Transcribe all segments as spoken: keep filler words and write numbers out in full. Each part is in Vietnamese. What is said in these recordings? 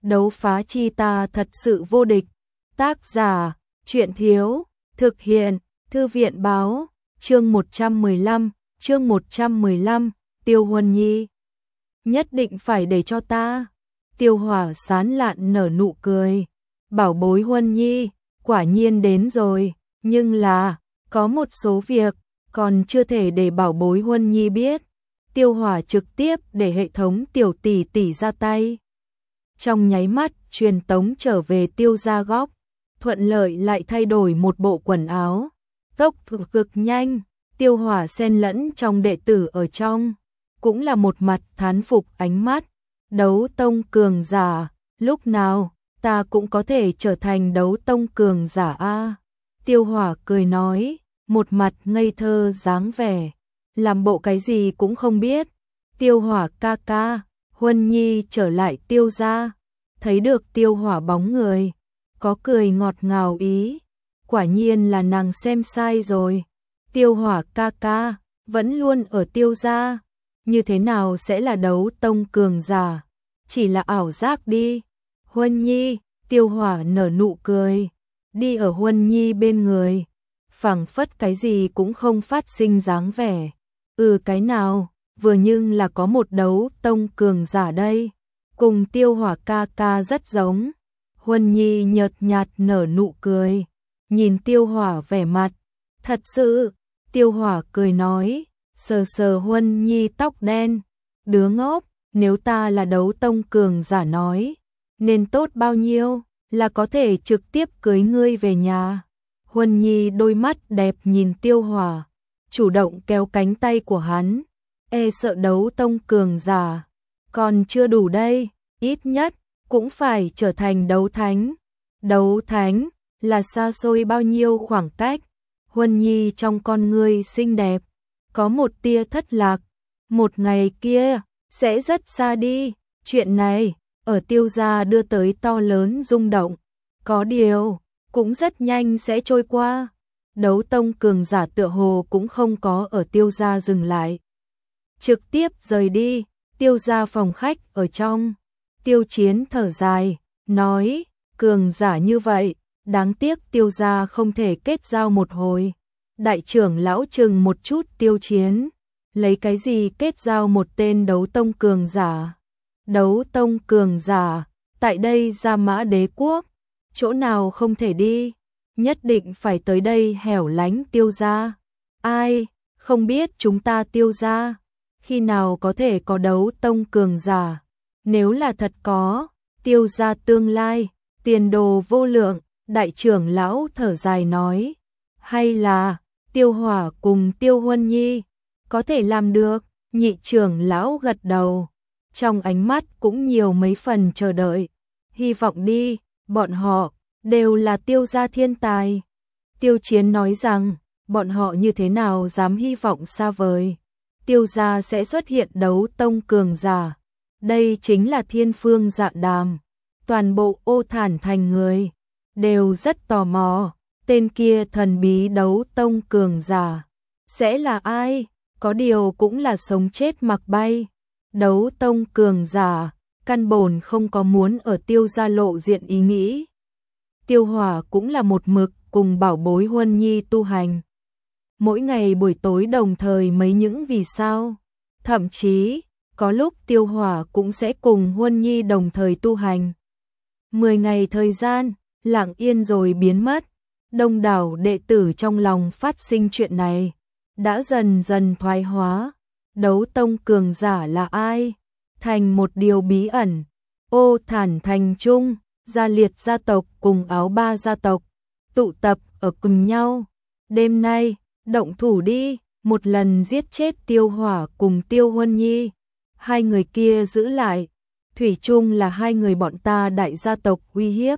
đấu phá chi ta thật sự vô địch. Tác giả, truyện thiếu, thực hiện, thư viện báo, chương một trăm mười lăm, chương một trăm mười lăm, Tiêu Huân Nhi. Nhất định phải để cho ta. Tiêu Hỏa sán lạn nở nụ cười. Bảo bối Huân Nhi, quả nhiên đến rồi, nhưng là, có một số việc, còn chưa thể để bảo bối Huân Nhi biết. Tiêu Hỏa trực tiếp để hệ thống tiểu tỷ tỷ ra tay. Trong nháy mắt, truyền tống trở về Tiêu gia góc, thuận lợi lại thay đổi một bộ quần áo. Tốc cực nhanh, Tiêu Hỏa xen lẫn trong đệ tử ở trong, cũng là một mặt thán phục ánh mắt. Đấu tông cường giả, lúc nào ta cũng có thể trở thành đấu tông cường giả a. Tiêu Hỏa cười nói, một mặt ngây thơ dáng vẻ, làm bộ cái gì cũng không biết. Tiêu Hỏa ca ca, Huân Nhi trở lại Tiêu gia, thấy được Tiêu Hỏa bóng người, có cười ngọt ngào ý, quả nhiên là nàng xem sai rồi. Tiêu Hỏa ca ca, vẫn luôn ở Tiêu gia, như thế nào sẽ là đấu tông cường giả, chỉ là ảo giác đi. Huân Nhi, Tiêu Hỏa nở nụ cười, đi ở Huân Nhi bên người, phảng phất cái gì cũng không phát sinh dáng vẻ. Ừ cái nào, vừa nhưng là có một đấu tông cường giả đây, cùng Tiêu Hỏa ca ca rất giống. Huân Nhi nhợt nhạt nở nụ cười, nhìn Tiêu Hỏa vẻ mặt, thật sự. Tiêu Hỏa cười nói, sờ sờ Huân Nhi tóc đen, đứa ngốc, nếu ta là đấu tông cường giả nói, nên tốt bao nhiêu, là có thể trực tiếp cưới ngươi về nhà. Huân Nhi đôi mắt đẹp nhìn Tiêu Hỏa, chủ động kéo cánh tay của hắn, e sợ đấu tông cường giả còn chưa đủ đây, ít nhất cũng phải trở thành đấu thánh. Đấu thánh là xa xôi bao nhiêu khoảng cách. Huân Nhi trong con ngươi xinh đẹp có một tia thất lạc, một ngày kia sẽ rất xa đi. Chuyện này ở Tiêu gia đưa tới to lớn rung động, có điều cũng rất nhanh sẽ trôi qua. Đấu tông cường giả tựa hồ cũng không có ở Tiêu gia dừng lại, trực tiếp rời đi. Tiêu gia phòng khách ở trong, Tiêu Chiến thở dài, nói, cường giả như vậy, đáng tiếc Tiêu gia không thể kết giao một hồi. Đại trưởng lão chừng một chút Tiêu Chiến, lấy cái gì kết giao một tên đấu tông cường giả? Đấu tông cường giả, tại đây Gia Mã Đế quốc, chỗ nào không thể đi, nhất định phải tới đây hẻo lánh Tiêu gia. Ai, không biết chúng ta Tiêu gia, khi nào có thể có đấu tông cường giả? Nếu là thật có, Tiêu gia tương lai, tiền đồ vô lượng. Đại trưởng lão thở dài nói, hay là Tiêu Hỏa cùng Tiêu Huân Nhi có thể làm được? Nhị trưởng lão gật đầu, trong ánh mắt cũng nhiều mấy phần chờ đợi. Hy vọng đi, bọn họ đều là Tiêu gia thiên tài. Tiêu Chiến nói rằng, bọn họ như thế nào dám hy vọng xa vời. Tiêu gia sẽ xuất hiện đấu tông cường giả, đây chính là thiên phương dạ đàm. Toàn bộ Ô Thản thành người đều rất tò mò, tên kia thần bí đấu tông cường giả sẽ là ai? Có điều cũng là sống chết mặc bay. Đấu tông cường giả căn bổn không có muốn ở Tiêu gia lộ diện ý nghĩ. Tiêu Hỏa cũng là một mực cùng bảo bối Huân Nhi tu hành, mỗi ngày buổi tối đồng thời mấy những vì sao, thậm chí có lúc Tiêu Hỏa cũng sẽ cùng Huân Nhi đồng thời tu hành. Mười ngày thời gian lặng yên rồi biến mất. Đông đảo đệ tử trong lòng phát sinh chuyện này, đã dần dần thoái hóa. Đấu tông cường giả là ai? Thành một điều bí ẩn. Ô Thản thành trung, Gia Liệt gia tộc cùng Áo Ba gia tộc tụ tập ở cùng nhau. Đêm nay, động thủ đi, một lần giết chết Tiêu Hỏa cùng Tiêu Huân Nhi. Hai người kia giữ lại, thủy chung là hai người bọn ta đại gia tộc uy hiếp.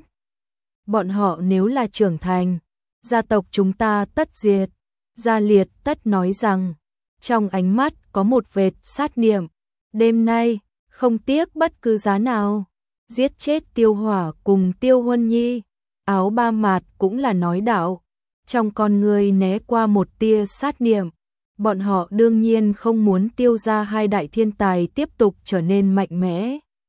Bọn họ nếu là trưởng thành, gia tộc chúng ta tất diệt. Gia Liệt tất nói rằng, trong ánh mắt có một vệt sát niệm. Đêm nay, không tiếc bất cứ giá nào, giết chết Tiêu Hỏa cùng Tiêu Huân Nhi. Áo Ba Mạt cũng là nói đạo, trong con người né qua một tia sát niệm. Bọn họ đương nhiên không muốn Tiêu gia hai đại thiên tài tiếp tục trở nên mạnh mẽ.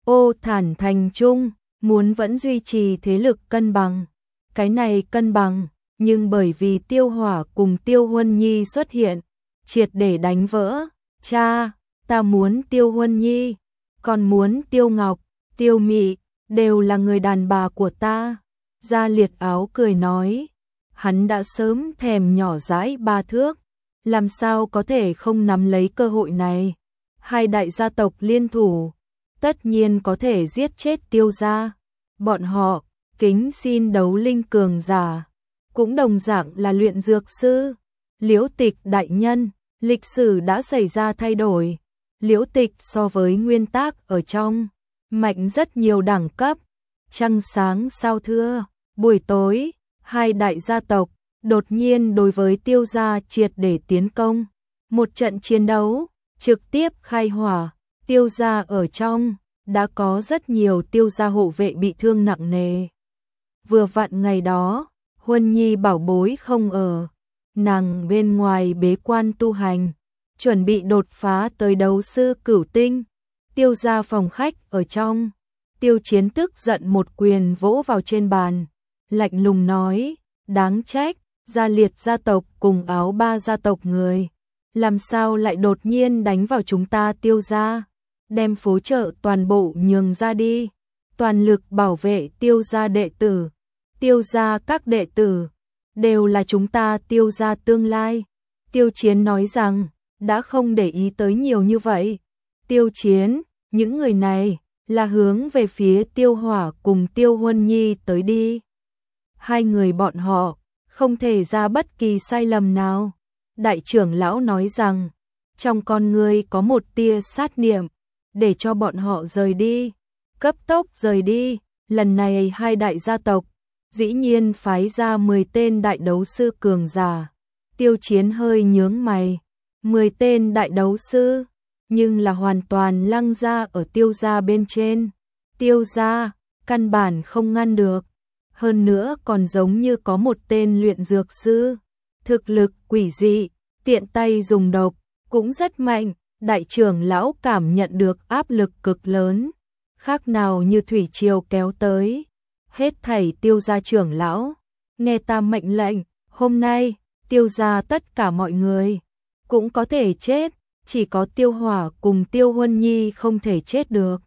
Ô Thản Thành Trung, muốn vẫn duy trì thế lực cân bằng. Cái này cân bằng, nhưng bởi vì Tiêu Hỏa cùng Tiêu Huân Nhi xuất hiện, triệt để đánh vỡ. Cha, ta muốn Tiêu Huân Nhi, còn muốn Tiêu Ngọc, Tiêu Mị, đều là người đàn bà của ta. Gia Liệt Áo cười nói, hắn đã sớm thèm nhỏ dãi ba thước, làm sao có thể không nắm lấy cơ hội này. Hai đại gia tộc liên thủ, tất nhiên có thể giết chết Tiêu gia. Bọn họ kính xin đấu linh cường giả, cũng đồng dạng là luyện dược sư. Liễu Tịch đại nhân, lịch sử đã xảy ra thay đổi. Liễu Tịch so với nguyên tác ở trong mạnh rất nhiều đẳng cấp. Trăng sáng sao thưa, buổi tối, hai đại gia tộc đột nhiên đối với Tiêu gia triệt để tiến công. Một trận chiến đấu trực tiếp khai hỏa. Tiêu gia ở trong đã có rất nhiều Tiêu gia hộ vệ bị thương nặng nề. Vừa vặn ngày đó, Huân Nhi bảo bối không ở, nàng bên ngoài bế quan tu hành, chuẩn bị đột phá tới đấu sư cửu tinh. Tiêu gia phòng khách ở trong, Tiêu Chiến tức giận một quyền vỗ vào trên bàn, lạnh lùng nói, đáng trách, Gia Liệt gia tộc cùng Áo Ba gia tộc người, làm sao lại đột nhiên đánh vào chúng ta Tiêu gia, đem phố chợ toàn bộ nhường ra đi, toàn lực bảo vệ Tiêu gia đệ tử. Tiêu gia các đệ tử đều là chúng ta Tiêu gia tương lai. Tiêu Chiến nói rằng, đã không để ý tới nhiều như vậy. Tiêu Chiến, những người này là hướng về phía Tiêu Hỏa cùng Tiêu Huân Nhi tới đi. Hai người bọn họ không thể ra bất kỳ sai lầm nào. Đại trưởng lão nói rằng, trong con người có một tia sát niệm, để cho bọn họ rời đi, cấp tốc rời đi. Lần này hai đại gia tộc dĩ nhiên phái ra mười tên đại đấu sư cường giả. Tiêu Chiến hơi nhướng mày, mười tên đại đấu sư, nhưng là hoàn toàn lăng ra ở Tiêu gia bên trên. Tiêu gia căn bản không ngăn được, hơn nữa còn giống như có một tên luyện dược sư, thực lực quỷ dị, tiện tay dùng độc, cũng rất mạnh. Đại trưởng lão cảm nhận được áp lực cực lớn, khác nào như thủy triều kéo tới. Hết thảy Tiêu gia trưởng lão, nghe ta mệnh lệnh, hôm nay, Tiêu gia tất cả mọi người cũng có thể chết, chỉ có Tiêu Hỏa cùng Tiêu Huân Nhi không thể chết được.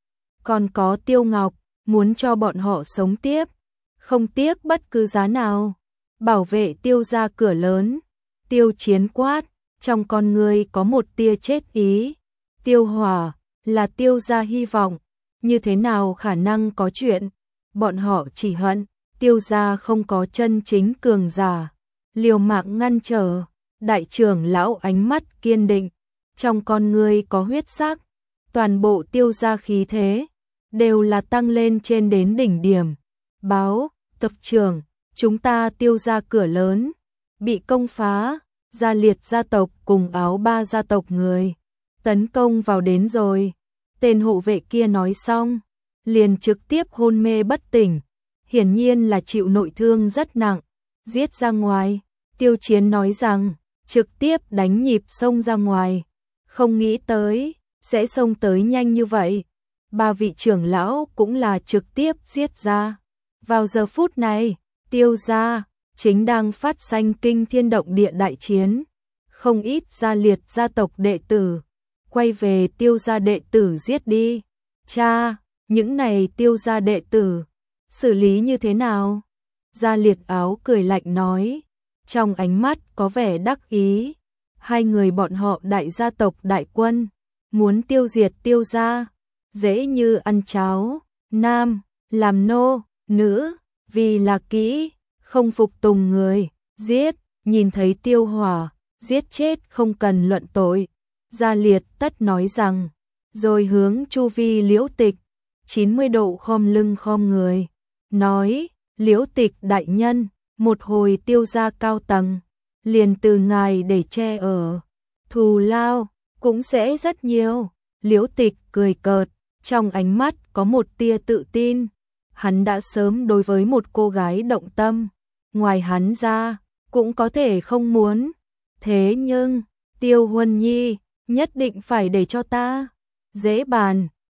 Còn có Tiêu Ngọc, muốn cho bọn họ sống tiếp, không tiếc bất cứ giá nào, bảo vệ Tiêu gia cửa lớn. Tiêu Chiến quát, trong con người có một tia chết ý. Tiêu Hỏa là Tiêu gia hy vọng, như thế nào khả năng có chuyện. Bọn họ chỉ hận Tiêu gia không có chân chính cường giả, liều mạng ngăn trở. Đại trưởng lão ánh mắt kiên định, trong con người có huyết sắc, toàn bộ Tiêu gia khí thế đều là tăng lên trên đến đỉnh điểm. Báo, tập trưởng, chúng ta Tiêu gia cửa lớn bị công phá, Gia Liệt gia tộc cùng Áo Ba gia tộc người tấn công vào đến rồi. Tên hộ vệ kia nói xong, liền trực tiếp hôn mê bất tỉnh, hiển nhiên là chịu nội thương rất nặng, giết ra ngoài. Tiêu Chiến nói rằng, trực tiếp đánh nhịp xông ra ngoài, không nghĩ tới sẽ xông tới nhanh như vậy. Ba vị trưởng lão cũng là trực tiếp giết ra. Vào giờ phút này, Tiêu gia chính đang phát sanh kinh thiên động địa đại chiến, không ít Gia Liệt gia tộc đệ tử quay về Tiêu gia đệ tử giết đi. Cha, những này Tiêu gia đệ tử xử lý như thế nào? Gia Liệt Áo cười lạnh nói, trong ánh mắt có vẻ đắc ý. Hai người bọn họ đại gia tộc đại quân, muốn tiêu diệt Tiêu gia, dễ như ăn cháo. Nam, làm nô, nữ, vì là kỹ, không phục tùng người, giết. Nhìn thấy Tiêu Hỏa, giết chết không cần luận tội. Gia Liệt tất nói rằng, rồi hướng chu vi Liễu Tịch, chín mươi độ khom lưng khom người, nói, Liễu Tịch đại nhân, một hồi Tiêu gia cao tầng, liền từ ngài để che ở, thù lao cũng sẽ rất nhiều. Liễu Tịch cười cợt, trong ánh mắt có một tia tự tin. Hắn đã sớm đối với một cô gái động tâm, ngoài hắn ra cũng có thể không muốn. Thế nhưng, Tiêu Huân Nhi nhất định phải để cho ta. Dễ bàn,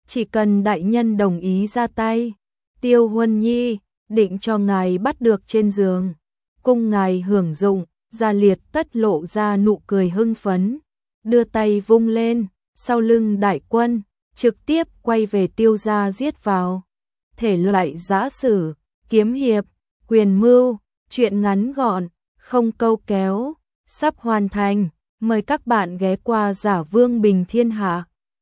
chỉ cần đại nhân đồng ý ra tay, Tiêu Huân Nhi định cho ngài bắt được trên giường, cung ngài hưởng dụng. Gia Liệt Tất lộ ra nụ cười hưng phấn, đưa tay vung lên, sau lưng đại quân, trực tiếp quay về Tiêu gia giết vào. Thể loại giã sử, kiếm hiệp, quyền mưu, truyện ngắn gọn, không câu kéo, sắp hoàn thành. Mời các bạn ghé qua Giả Vương Bình Thiên Hạ.